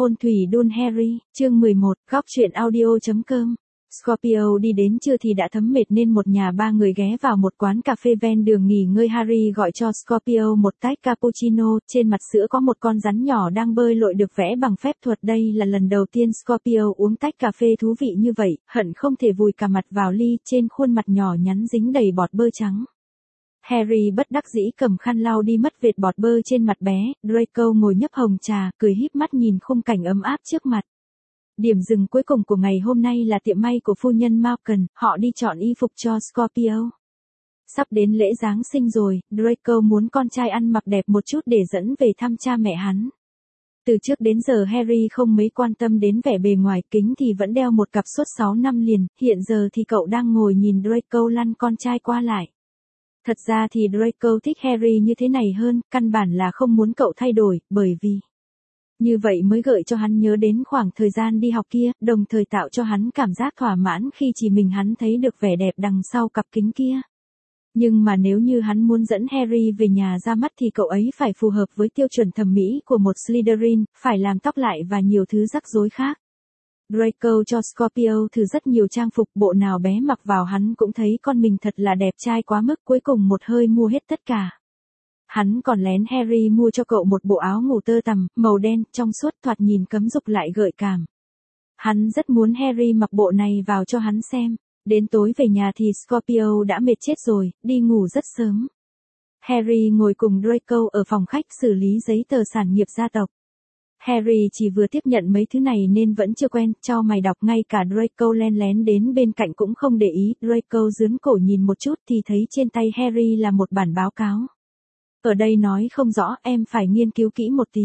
Hôn thủy đun Harry, chương 11, góc truyện audio.com. Scorpio đi đến trưa thì đã thấm mệt nên một nhà ba người ghé vào một quán cà phê ven đường nghỉ ngơi. Harry gọi cho Scorpio một tách cappuccino, trên mặt sữa có một con rắn nhỏ đang bơi lội được vẽ bằng phép thuật. Đây là lần đầu tiên Scorpio uống tách cà phê thú vị như vậy, hận không thể vùi cả mặt vào ly, trên khuôn mặt nhỏ nhắn dính đầy bọt bơ trắng. Harry bất đắc dĩ cầm khăn lau đi mất vệt bọt bơ trên mặt bé. Draco ngồi nhấp hồng trà, cười híp mắt nhìn khung cảnh ấm áp trước mặt. Điểm dừng cuối cùng của ngày hôm nay là tiệm may của phu nhân Malcolm, họ đi chọn y phục cho Scorpio. Sắp đến lễ Giáng sinh rồi, Draco muốn con trai ăn mặc đẹp một chút để dẫn về thăm cha mẹ hắn. Từ trước đến giờ Harry không mấy quan tâm đến vẻ bề ngoài, kính thì vẫn đeo một cặp suốt 6 năm liền, hiện giờ thì cậu đang ngồi nhìn Draco lăn con trai qua lại. Thật ra thì Draco thích Harry như thế này hơn, căn bản là không muốn cậu thay đổi, bởi vì như vậy mới gợi cho hắn nhớ đến khoảng thời gian đi học kia, đồng thời tạo cho hắn cảm giác thỏa mãn khi chỉ mình hắn thấy được vẻ đẹp đằng sau cặp kính kia. Nhưng mà nếu như hắn muốn dẫn Harry về nhà ra mắt thì cậu ấy phải phù hợp với tiêu chuẩn thẩm mỹ của một Slytherin, phải làm tóc lại và nhiều thứ rắc rối khác. Draco cho Scorpio thử rất nhiều trang phục, bộ nào bé mặc vào hắn cũng thấy con mình thật là đẹp trai quá mức, cuối cùng một hơi mua hết tất cả. Hắn còn lén Harry mua cho cậu một bộ áo ngủ tơ tằm, màu đen, trong suốt, thoạt nhìn cấm dục lại gợi cảm. Hắn rất muốn Harry mặc bộ này vào cho hắn xem. Đến tối về nhà thì Scorpio đã mệt chết rồi, đi ngủ rất sớm. Harry ngồi cùng Draco ở phòng khách xử lý giấy tờ sản nghiệp gia tộc. Harry chỉ vừa tiếp nhận mấy thứ này nên vẫn chưa quen, chau mày đọc, ngay cả Draco len lén đến bên cạnh cũng không để ý. Draco giương cổ nhìn một chút thì thấy trên tay Harry là một bản báo cáo. Ở đây nói không rõ, em phải nghiên cứu kỹ một tí.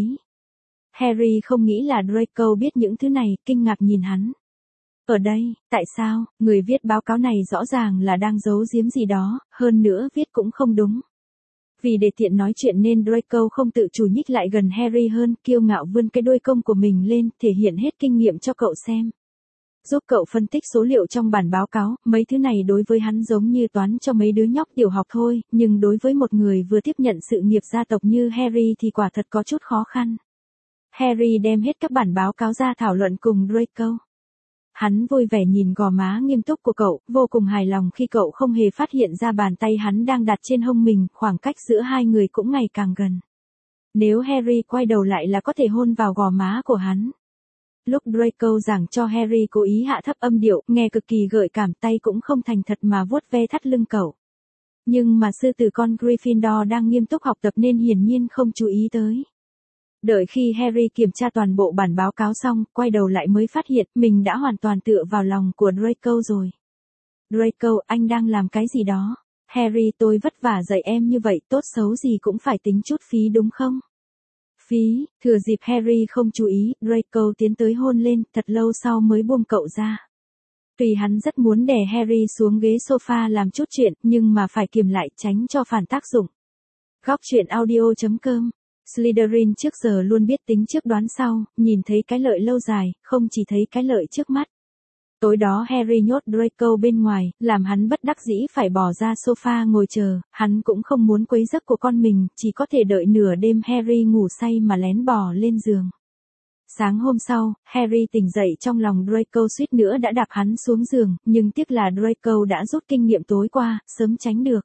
Harry không nghĩ là Draco biết những thứ này, kinh ngạc nhìn hắn. Ở đây, tại sao, người viết báo cáo này rõ ràng là đang giấu giếm gì đó, hơn nữa viết cũng không đúng. Vì để tiện nói chuyện nên Draco không tự chủ nhích lại gần Harry hơn, kiêu ngạo vươn cái đuôi công của mình lên, thể hiện hết kinh nghiệm cho cậu xem. Giúp cậu phân tích số liệu trong bản báo cáo, mấy thứ này đối với hắn giống như toán cho mấy đứa nhóc tiểu học thôi, nhưng đối với một người vừa tiếp nhận sự nghiệp gia tộc như Harry thì quả thật có chút khó khăn. Harry đem hết các bản báo cáo ra thảo luận cùng Draco. Hắn vui vẻ nhìn gò má nghiêm túc của cậu, vô cùng hài lòng khi cậu không hề phát hiện ra bàn tay hắn đang đặt trên hông mình, khoảng cách giữa hai người cũng ngày càng gần. Nếu Harry quay đầu lại là có thể hôn vào gò má của hắn. Lúc Draco giảng cho Harry cố ý hạ thấp âm điệu, nghe cực kỳ gợi cảm, tay cũng không thành thật mà vuốt ve thắt lưng cậu. Nhưng mà sư tử con Gryffindor đang nghiêm túc học tập nên hiển nhiên không chú ý tới. Đợi khi Harry kiểm tra toàn bộ bản báo cáo xong, quay đầu lại mới phát hiện mình đã hoàn toàn tựa vào lòng của Draco rồi. Draco, anh đang làm cái gì đó? Harry, tôi vất vả dạy em như vậy, tốt xấu gì cũng phải tính chút phí đúng không? Phí, thừa dịp Harry không chú ý, Draco tiến tới hôn lên, thật lâu sau mới buông cậu ra. Tuy hắn rất muốn đè Harry xuống ghế sofa làm chút chuyện, nhưng mà phải kiềm lại tránh cho phản tác dụng. Góc truyện audio.com. Slytherin trước giờ luôn biết tính trước đoán sau, nhìn thấy cái lợi lâu dài, không chỉ thấy cái lợi trước mắt. Tối đó Harry nhốt Draco bên ngoài, làm hắn bất đắc dĩ phải bỏ ra sofa ngồi chờ, hắn cũng không muốn quấy giấc của con mình, chỉ có thể đợi nửa đêm Harry ngủ say mà lén bò lên giường. Sáng hôm sau, Harry tỉnh dậy trong lòng Draco suýt nữa đã đạp hắn xuống giường, nhưng tiếc là Draco đã rút kinh nghiệm tối qua, sớm tránh được.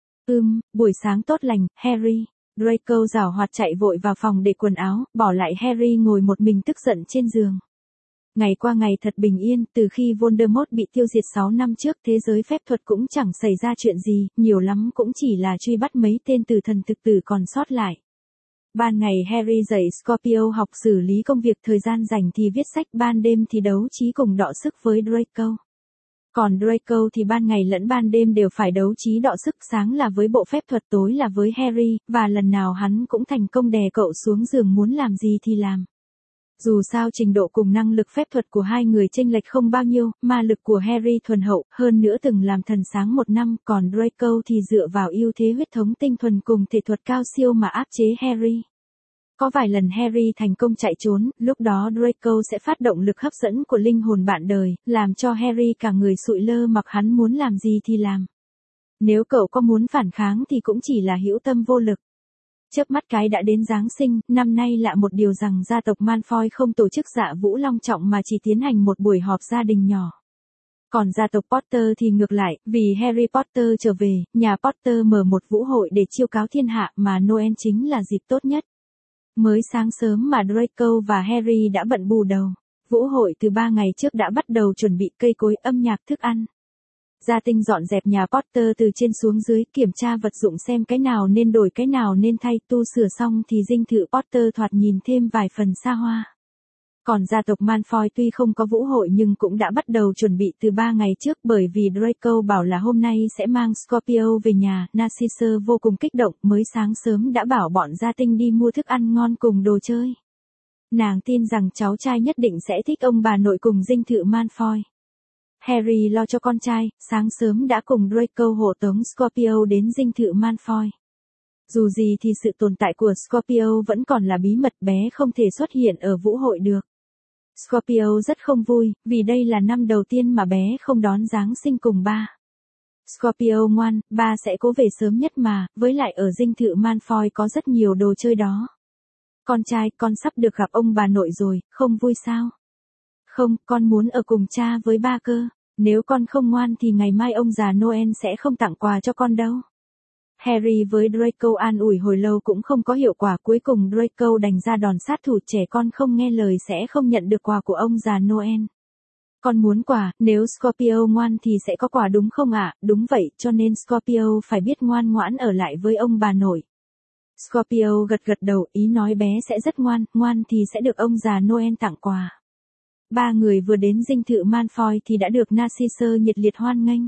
Buổi sáng tốt lành, Harry. Draco giảo hoạt chạy vội vào phòng để quần áo, bỏ lại Harry ngồi một mình tức giận trên giường. Ngày qua ngày thật bình yên, từ khi Voldemort bị tiêu diệt 6 năm trước, thế giới phép thuật cũng chẳng xảy ra chuyện gì, nhiều lắm cũng chỉ là truy bắt mấy tên tử thần thực tử còn sót lại. Ban ngày Harry dạy Scorpio học xử lý công việc, thời gian rảnh thì viết sách, ban đêm thì đấu trí cùng đọ sức với Draco. Còn Draco thì ban ngày lẫn ban đêm đều phải đấu trí đọ sức, sáng là với bộ phép thuật, tối là với Harry, và lần nào hắn cũng thành công đè cậu xuống giường, muốn làm gì thì làm. Dù sao trình độ cùng năng lực phép thuật của hai người chênh lệch không bao nhiêu, ma lực của Harry thuần hậu, hơn nữa từng làm thần sáng 1 năm, còn Draco thì dựa vào ưu thế huyết thống tinh thuần cùng thể thuật cao siêu mà áp chế Harry. Có vài lần Harry thành công chạy trốn, lúc đó Draco sẽ phát động lực hấp dẫn của linh hồn bạn đời, làm cho Harry cả người sụi lơ, mặc hắn muốn làm gì thì làm. Nếu cậu có muốn phản kháng thì cũng chỉ là hữu tâm vô lực. Chớp mắt cái đã đến Giáng sinh, năm nay lạ một điều rằng gia tộc Malfoy không tổ chức dạ vũ long trọng mà chỉ tiến hành một buổi họp gia đình nhỏ. Còn gia tộc Potter thì ngược lại, vì Harry Potter trở về, nhà Potter mở một vũ hội để chiêu cáo thiên hạ mà Noel chính là dịp tốt nhất. Mới sáng sớm mà Draco và Harry đã bận bù đầu. Vũ hội từ 3 ngày trước đã bắt đầu chuẩn bị cây cối, âm nhạc, thức ăn. Gia tinh dọn dẹp nhà Potter từ trên xuống dưới, kiểm tra vật dụng xem cái nào nên đổi cái nào nên thay, tu sửa xong thì dinh thự Potter thoạt nhìn thêm vài phần xa hoa. Còn gia tộc Malfoy tuy không có vũ hội nhưng cũng đã bắt đầu chuẩn bị từ 3 ngày trước bởi vì Draco bảo là hôm nay sẽ mang Scorpio về nhà. Narcissa vô cùng kích động, mới sáng sớm đã bảo bọn gia tinh đi mua thức ăn ngon cùng đồ chơi. Nàng tin rằng cháu trai nhất định sẽ thích ông bà nội cùng dinh thự Malfoy. Harry lo cho con trai, sáng sớm đã cùng Draco hộ tống Scorpio đến dinh thự Malfoy. Dù gì thì sự tồn tại của Scorpio vẫn còn là bí mật, bé không thể xuất hiện ở vũ hội được. Scorpio rất không vui, vì đây là năm đầu tiên mà bé không đón Giáng sinh cùng ba. Scorpio ngoan, ba sẽ cố về sớm nhất mà, với lại ở dinh thự Malfoy có rất nhiều đồ chơi đó. Con trai, con sắp được gặp ông bà nội rồi, không vui sao? Không, con muốn ở cùng cha với ba cơ. Nếu con không ngoan thì ngày mai ông già Noel sẽ không tặng quà cho con đâu. Harry với Draco an ủi hồi lâu cũng không có hiệu quả, cuối cùng Draco đành ra đòn sát thủ, trẻ con không nghe lời sẽ không nhận được quà của ông già Noel. Con muốn quà, nếu Scorpio ngoan thì sẽ có quà đúng không ạ? Đúng vậy, cho nên Scorpio phải biết ngoan ngoãn ở lại với ông bà nội. Scorpio gật gật đầu, ý nói bé sẽ rất ngoan, ngoan thì sẽ được ông già Noel tặng quà. Ba người vừa đến dinh thự Malfoy thì đã được Narcissa nhiệt liệt hoan nghênh.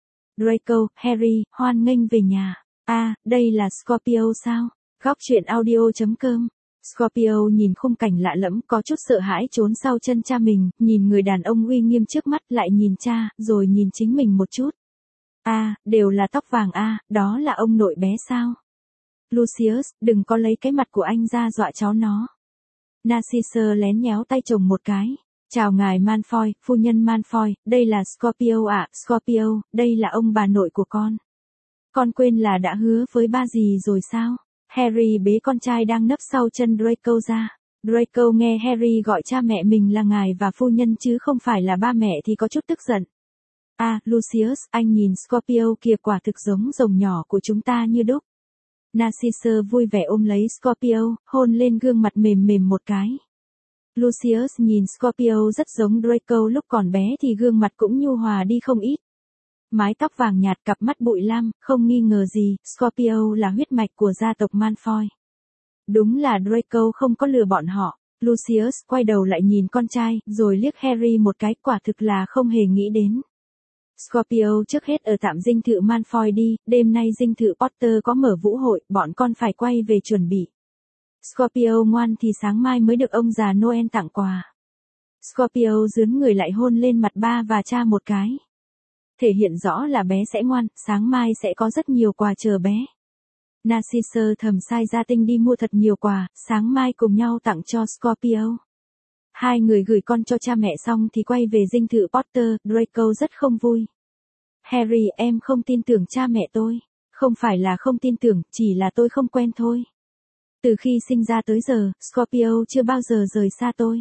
Draco, Harry, hoan nghênh về nhà. Đây là Scorpio sao? Góc truyện audio.com. Scorpio nhìn khung cảnh lạ lẫm, có chút sợ hãi trốn sau chân cha mình, nhìn người đàn ông uy nghiêm trước mắt, lại nhìn cha, rồi nhìn chính mình một chút. Đều là tóc vàng đó là ông nội bé sao? Lucius, đừng có lấy cái mặt của anh ra dọa cháu nó. Narcissa lén nhéo tay chồng một cái. Chào ngài Malfoy, phu nhân Malfoy, đây là Scorpio ạ. Scorpio, đây là ông bà nội của con. Con quên là đã hứa với ba gì rồi sao? Harry bế con trai đang nấp sau chân Draco ra. Draco nghe Harry gọi cha mẹ mình là ngài và phu nhân chứ không phải là ba mẹ thì có chút tức giận. Lucius, anh nhìn Scorpio kìa, quả thực giống rồng nhỏ của chúng ta như đúc. Narcissa vui vẻ ôm lấy Scorpio, hôn lên gương mặt mềm mềm một cái. Lucius nhìn Scorpio rất giống Draco lúc còn bé thì gương mặt cũng nhu hòa đi không ít. Mái tóc vàng nhạt, cặp mắt bụi lam, không nghi ngờ gì, Scorpio là huyết mạch của gia tộc Malfoy. Đúng là Draco không có lừa bọn họ. Lucius quay đầu lại nhìn con trai, rồi liếc Harry một cái, quả thực là không hề nghĩ đến. Scorpio, trước hết ở tạm dinh thự Malfoy đi, đêm nay dinh thự Potter có mở vũ hội, bọn con phải quay về chuẩn bị. Scorpio ngoan thì sáng mai mới được ông già Noel tặng quà. Scorpio dướn người lại hôn lên mặt ba và cha một cái. Thể hiện rõ là bé sẽ ngoan, sáng mai sẽ có rất nhiều quà chờ bé. Narcissa thầm sai gia tinh đi mua thật nhiều quà, sáng mai cùng nhau tặng cho Scorpio. Hai người gửi con cho cha mẹ xong thì quay về dinh thự Potter, Draco rất không vui. Harry, em không tin tưởng cha mẹ tôi. Không phải là không tin tưởng, chỉ là tôi không quen thôi. Từ khi sinh ra tới giờ, Scorpio chưa bao giờ rời xa tôi.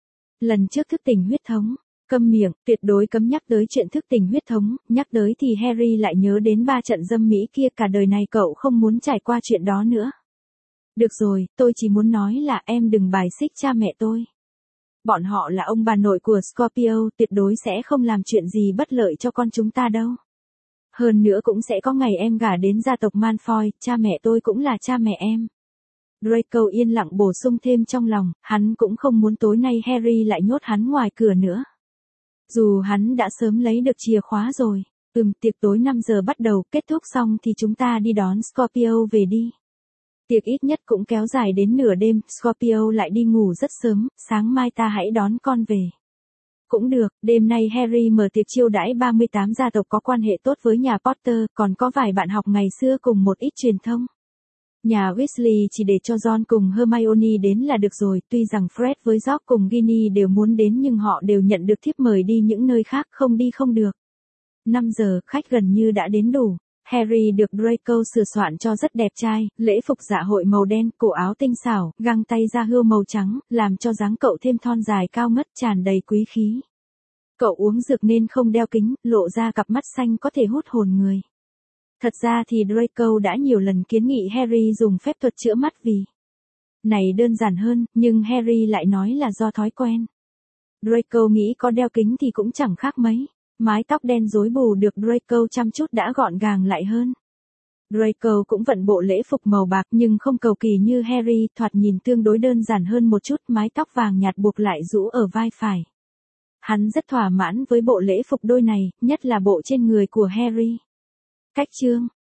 Lần trước thức tỉnh huyết thống. Câm miệng, tuyệt đối cấm nhắc tới chuyện thức tỉnh huyết thống, nhắc tới thì Harry lại nhớ đến 3 trận dâm mỹ kia, cả đời này cậu không muốn trải qua chuyện đó nữa. Được rồi, tôi chỉ muốn nói là em đừng bài xích cha mẹ tôi. Bọn họ là ông bà nội của Scorpio, tuyệt đối sẽ không làm chuyện gì bất lợi cho con chúng ta đâu. Hơn nữa cũng sẽ có ngày em gả đến gia tộc Malfoy, cha mẹ tôi cũng là cha mẹ em. Draco yên lặng bổ sung thêm trong lòng, hắn cũng không muốn tối nay Harry lại nhốt hắn ngoài cửa nữa. Dù hắn đã sớm lấy được chìa khóa rồi. Tiệc tối 5 giờ bắt đầu, kết thúc xong thì chúng ta đi đón Scorpio về đi. Tiệc ít nhất cũng kéo dài đến nửa đêm, Scorpio lại đi ngủ rất sớm, sáng mai ta hãy đón con về. Cũng được, đêm nay Harry mở tiệc chiêu đãi 38 gia tộc có quan hệ tốt với nhà Potter, còn có vài bạn học ngày xưa cùng một ít truyền thông. Nhà Weasley chỉ để cho Ron cùng Hermione đến là được rồi, tuy rằng Fred với George cùng Ginny đều muốn đến nhưng họ đều nhận được thiếp mời đi những nơi khác, không đi không được. 5 giờ, khách gần như đã đến đủ. Harry được Draco sửa soạn cho rất đẹp trai, lễ phục dạ hội màu đen, cổ áo tinh xảo, găng tay da hươu màu trắng, làm cho dáng cậu thêm thon dài cao ngất tràn đầy quý khí. Cậu uống dược nên không đeo kính, lộ ra cặp mắt xanh có thể hút hồn người. Thật ra thì Draco đã nhiều lần kiến nghị Harry dùng phép thuật chữa mắt vì này đơn giản hơn, nhưng Harry lại nói là do thói quen. Draco nghĩ có đeo kính thì cũng chẳng khác mấy. Mái tóc đen rối bù được Draco chăm chút đã gọn gàng lại hơn. Draco cũng vận bộ lễ phục màu bạc nhưng không cầu kỳ như Harry, thoạt nhìn tương đối đơn giản hơn một chút, mái tóc vàng nhạt buộc lại rũ ở vai phải. Hắn rất thỏa mãn với bộ lễ phục đôi này, nhất là bộ trên người của Harry. Cách chương